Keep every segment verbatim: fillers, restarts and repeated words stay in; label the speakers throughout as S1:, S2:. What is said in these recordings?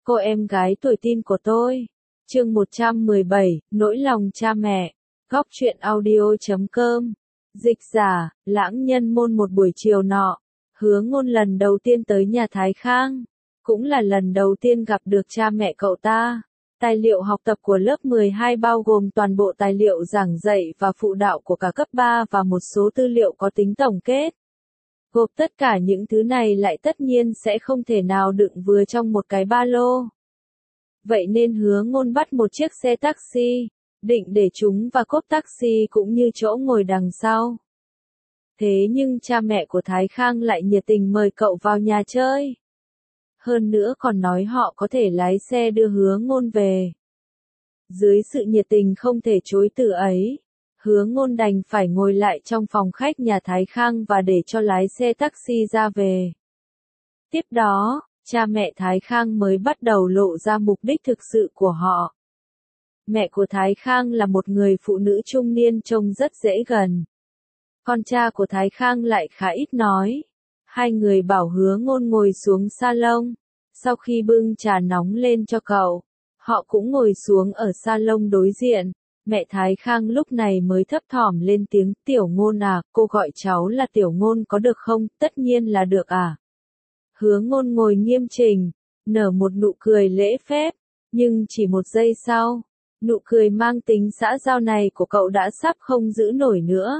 S1: Cô em gái tuổi teen của tôi. Chương một trăm mười bảy, nỗi lòng cha mẹ. Góc truyện audio chấm com. Dịch giả, Lãng Nhân Môn. Một buổi chiều nọ, Hứa Ngôn lần đầu tiên tới nhà Thái Khang, cũng là lần đầu tiên gặp được cha mẹ cậu ta. Tài liệu học tập của lớp mười hai bao gồm toàn bộ tài liệu giảng dạy và phụ đạo của cả cấp ba và một số tư liệu có tính tổng kết. Gộp tất cả những thứ này lại tất nhiên sẽ không thể nào đựng vừa trong một cái ba lô. Vậy nên Hứa Ngôn bắt một chiếc xe taxi, định để chúng và cốp taxi cũng như chỗ ngồi đằng sau. Thế nhưng cha mẹ của Thái Khang lại nhiệt tình mời cậu vào nhà chơi. Hơn nữa còn nói họ có thể lái xe đưa Hứa Ngôn về. Dưới sự nhiệt tình không thể chối từ ấy, Hứa Ngôn đành phải ngồi lại trong phòng khách nhà Thái Khang và để cho lái xe taxi ra về. Tiếp đó, cha mẹ Thái Khang mới bắt đầu lộ ra mục đích thực sự của họ. Mẹ của Thái Khang là một người phụ nữ trung niên trông rất dễ gần. Con cha của Thái Khang lại khá ít nói. Hai người bảo Hứa Ngôn ngồi xuống salon. Sau khi bưng trà nóng lên cho cậu, họ cũng ngồi xuống ở salon đối diện. Mẹ Thái Khang lúc này mới thấp thỏm lên tiếng, Tiểu Ngôn à, cô gọi cháu là Tiểu Ngôn có được không? Tất nhiên là được à. Hứa Ngôn ngồi nghiêm chỉnh, nở một nụ cười lễ phép, nhưng chỉ một giây sau, nụ cười mang tính xã giao này của cậu đã sắp không giữ nổi nữa.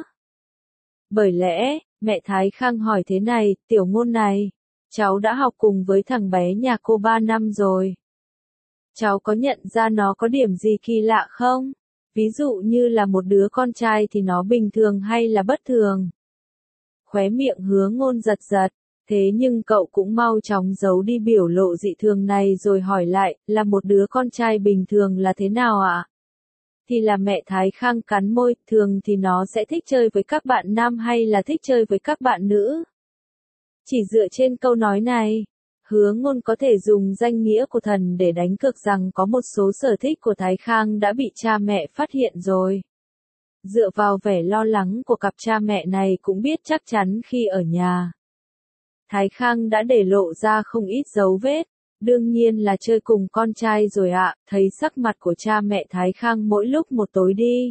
S1: Bởi lẽ, mẹ Thái Khang hỏi thế này, Tiểu Ngôn này, cháu đã học cùng với thằng bé nhà cô ba năm rồi. Cháu có nhận ra nó có điểm gì kỳ lạ không? Ví dụ như là một đứa con trai thì nó bình thường hay là bất thường? Khóe miệng Hứa Ngôn giật giật, thế nhưng cậu cũng mau chóng giấu đi biểu lộ dị thường này rồi hỏi lại, là một đứa con trai bình thường là thế nào ạ? Thì là mẹ Thái Khang cắn môi, thường thì nó sẽ thích chơi với các bạn nam hay là thích chơi với các bạn nữ? Chỉ dựa trên câu nói này, Hứa Ngôn có thể dùng danh nghĩa của thần để đánh cược rằng có một số sở thích của Thái Khang đã bị cha mẹ phát hiện rồi. Dựa vào vẻ lo lắng của cặp cha mẹ này cũng biết chắc chắn khi ở nhà, Thái Khang đã để lộ ra không ít dấu vết. Đương nhiên là chơi cùng con trai rồi ạ, thấy sắc mặt của cha mẹ Thái Khang mỗi lúc một tối đi.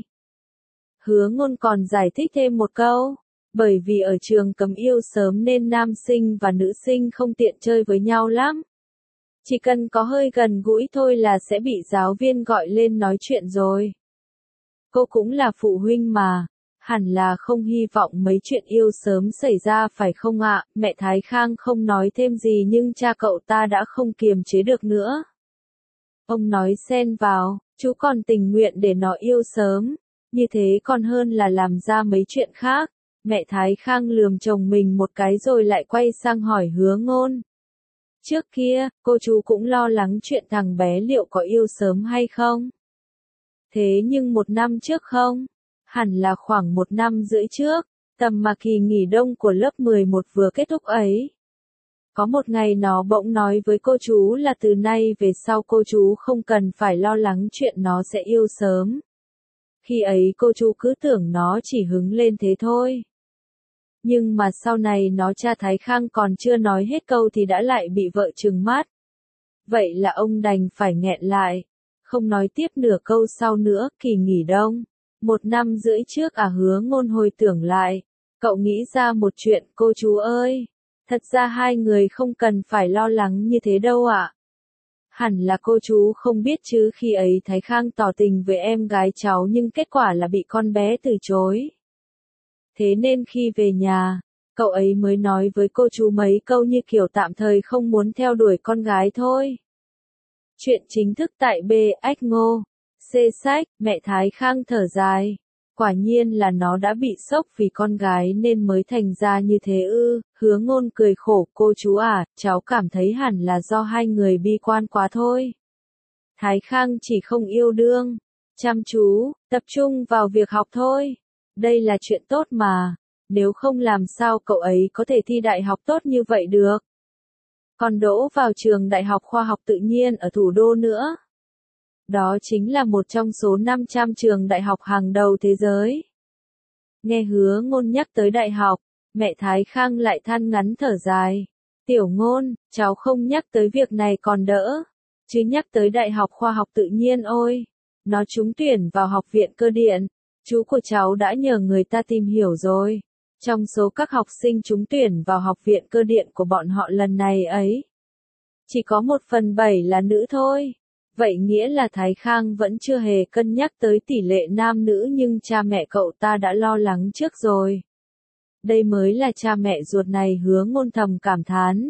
S1: Hứa Ngôn còn giải thích thêm một câu, bởi vì ở trường cấm yêu sớm nên nam sinh và nữ sinh không tiện chơi với nhau lắm. Chỉ cần có hơi gần gũi thôi là sẽ bị giáo viên gọi lên nói chuyện rồi. Cô cũng là phụ huynh mà, hẳn là không hy vọng mấy chuyện yêu sớm xảy ra phải không ạ? Mẹ Thái Khang không nói thêm gì nhưng cha cậu ta đã không kiềm chế được nữa. Ông nói xen vào, chú còn tình nguyện để nó yêu sớm, như thế còn hơn là làm ra mấy chuyện khác. Mẹ Thái Khang lườm chồng mình một cái rồi lại quay sang hỏi Hứa Ngôn. Trước kia, cô chú cũng lo lắng chuyện thằng bé liệu có yêu sớm hay không? Thế nhưng một năm trước không? Hẳn là khoảng một năm rưỡi trước, tầm mà kỳ nghỉ đông của lớp mười một vừa kết thúc ấy. Có một ngày nó bỗng nói với cô chú là từ nay về sau cô chú không cần phải lo lắng chuyện nó sẽ yêu sớm. Khi ấy cô chú cứ tưởng nó chỉ hứng lên thế thôi. Nhưng mà sau này nó cha Thái Khang còn chưa nói hết câu thì đã lại bị vợ trừng mắt. Vậy là ông đành phải nghẹn lại, không nói tiếp nửa câu sau nữa. Kỳ nghỉ đông, một năm rưỡi trước à? Hứa Ngôn hồi tưởng lại, cậu nghĩ ra một chuyện, cô chú ơi, thật ra hai người không cần phải lo lắng như thế đâu ạ. Hẳn là cô chú không biết chứ, khi ấy Thái Khang tỏ tình với em gái cháu nhưng kết quả là bị con bé từ chối. Thế nên khi về nhà, cậu ấy mới nói với cô chú mấy câu như kiểu tạm thời không muốn theo đuổi con gái thôi. Chuyện chính thức tại B. Ách Ngô. C. Sách. Mẹ Thái Khang thở dài. Quả nhiên là nó đã bị sốc vì con gái nên mới thành ra như thế ư. Hứa Ngôn cười khổ, cô chú à, cháu cảm thấy hẳn là do hai người bi quan quá thôi. Thái Khang chỉ không yêu đương, chăm chú, tập trung vào việc học thôi. Đây là chuyện tốt mà, nếu không làm sao cậu ấy có thể thi đại học tốt như vậy được. Còn đỗ vào trường Đại học Khoa học Tự nhiên ở thủ đô nữa. Đó chính là một trong số năm trăm trường đại học hàng đầu thế giới. Nghe Hứa Ngôn nhắc tới đại học, mẹ Thái Khang lại than ngắn thở dài. Tiểu Ngôn, cháu không nhắc tới việc này còn đỡ. Chứ nhắc tới Đại học Khoa học Tự nhiên ôi, nó trúng tuyển vào Học viện Cơ điện, chú của cháu đã nhờ người ta tìm hiểu rồi. Trong số các học sinh trúng tuyển vào Học viện Cơ điện của bọn họ lần này ấy, chỉ có một phần bảy là nữ thôi. Vậy nghĩa là Thái Khang vẫn chưa hề cân nhắc tới tỷ lệ nam nữ nhưng cha mẹ cậu ta đã lo lắng trước rồi. Đây mới là cha mẹ ruột này, Hứa Ngôn thầm cảm thán.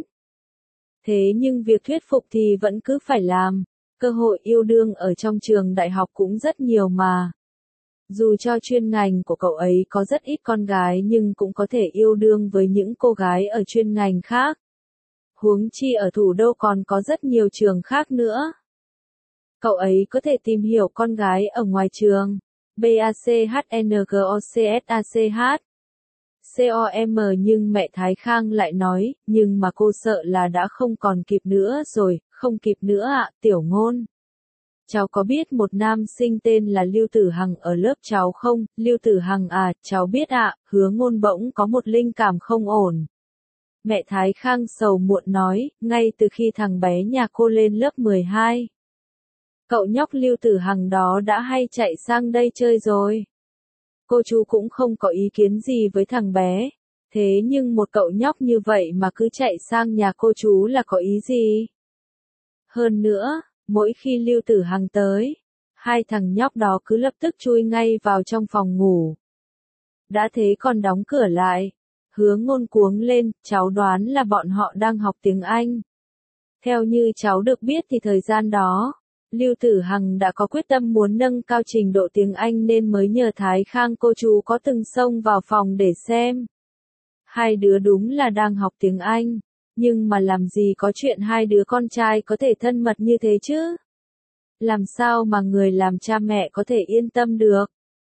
S1: Thế nhưng việc thuyết phục thì vẫn cứ phải làm, cơ hội yêu đương ở trong trường đại học cũng rất nhiều mà. Dù cho chuyên ngành của cậu ấy có rất ít con gái nhưng cũng có thể yêu đương với những cô gái ở chuyên ngành khác. Huống chi ở thủ đô còn có rất nhiều trường khác nữa. Cậu ấy có thể tìm hiểu con gái ở ngoài trường. B A C H N G O C S A C H C O M nhưng mẹ Thái Khang lại nói, nhưng mà cô sợ là đã không còn kịp nữa rồi, không kịp nữa ạ, Tiểu Ngôn. Cháu có biết một nam sinh tên là Lưu Tử Hằng ở lớp cháu không? Lưu Tử Hằng à, cháu biết ạ, Hứa Ngôn bỗng có một linh cảm không ổn. Mẹ Thái Khang sầu muộn nói, ngay từ khi thằng bé nhà cô lên lớp mười hai. Cậu nhóc Lưu Tử Hằng đó đã hay chạy sang đây chơi rồi. Cô chú cũng không có ý kiến gì với thằng bé. Thế nhưng một cậu nhóc như vậy mà cứ chạy sang nhà cô chú là có ý gì? Hơn nữa, mỗi khi Lưu Tử Hằng tới, hai thằng nhóc đó cứ lập tức chui ngay vào trong phòng ngủ. Đã thế còn đóng cửa lại. Hứa Ngôn cuống lên, cháu đoán là bọn họ đang học tiếng Anh. Theo như cháu được biết thì thời gian đó, Lưu Tử Hằng đã có quyết tâm muốn nâng cao trình độ tiếng Anh nên mới nhờ Thái Khang cô chú có từng xông vào phòng để xem. Hai đứa đúng là đang học tiếng Anh, nhưng mà làm gì có chuyện hai đứa con trai có thể thân mật như thế chứ? Làm sao mà người làm cha mẹ có thể yên tâm được?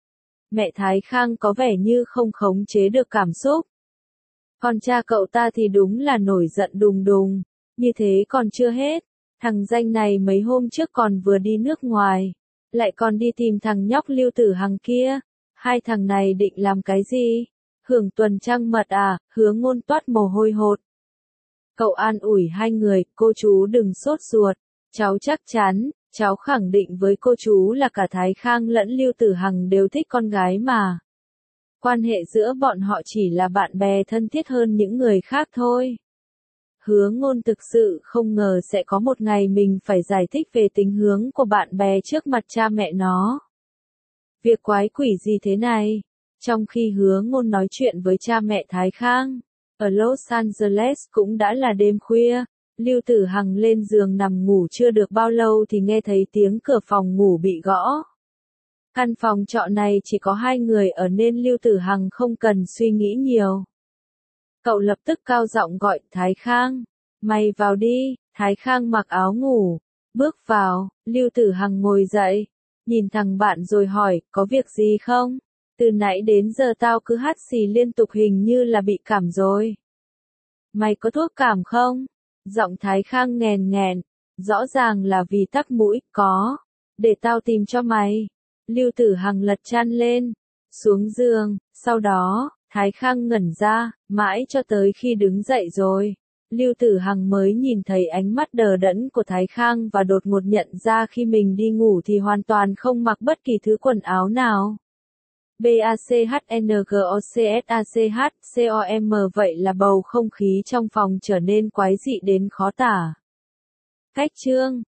S1: Mẹ Thái Khang có vẻ như không khống chế được cảm xúc. Còn cha cậu ta thì đúng là nổi giận đùng đùng, như thế còn chưa hết. Thằng danh này mấy hôm trước còn vừa đi nước ngoài, lại còn đi tìm thằng nhóc Lưu Tử Hằng kia. Hai thằng này định làm cái gì? Hưởng tuần trăng mật à? Hứa Ngôn toát mồ hôi hột. Cậu an ủi hai người, cô chú đừng sốt ruột. Cháu chắc chắn, cháu khẳng định với cô chú là cả Thái Khang lẫn Lưu Tử Hằng đều thích con gái mà. Quan hệ giữa bọn họ chỉ là bạn bè thân thiết hơn những người khác thôi. Hứa Ngôn thực sự không ngờ sẽ có một ngày mình phải giải thích về tính hướng của bạn bè trước mặt cha mẹ nó. Việc quái quỷ gì thế này? Trong khi Hứa Ngôn nói chuyện với cha mẹ Thái Khang, ở Los Angeles cũng đã là đêm khuya, Lưu Tử Hằng lên giường nằm ngủ chưa được bao lâu thì nghe thấy tiếng cửa phòng ngủ bị gõ. Căn phòng trọ này chỉ có hai người ở nên Lưu Tử Hằng không cần suy nghĩ nhiều. Cậu lập tức cao giọng gọi, Thái Khang, mày vào đi. Thái Khang mặc áo ngủ, bước vào. Lưu Tử Hằng ngồi dậy, nhìn thằng bạn rồi hỏi, có việc gì không? Từ nãy đến giờ tao cứ hắt xì liên tục, hình như là bị cảm rồi. Mày có thuốc cảm không? Giọng Thái Khang nghèn nghẹn, rõ ràng là vì tắc mũi. Có, để tao tìm cho mày. Lưu Tử Hằng lật chăn lên, xuống giường, sau đó, Thái Khang ngẩn ra, mãi cho tới khi đứng dậy rồi. Lưu Tử Hằng mới nhìn thấy ánh mắt đờ đẫn của Thái Khang và đột ngột nhận ra khi mình đi ngủ thì hoàn toàn không mặc bất kỳ thứ quần áo nào. B A C H N G O C S A C H C O M vậy là bầu không khí trong phòng trở nên quái dị đến khó tả. Cách chương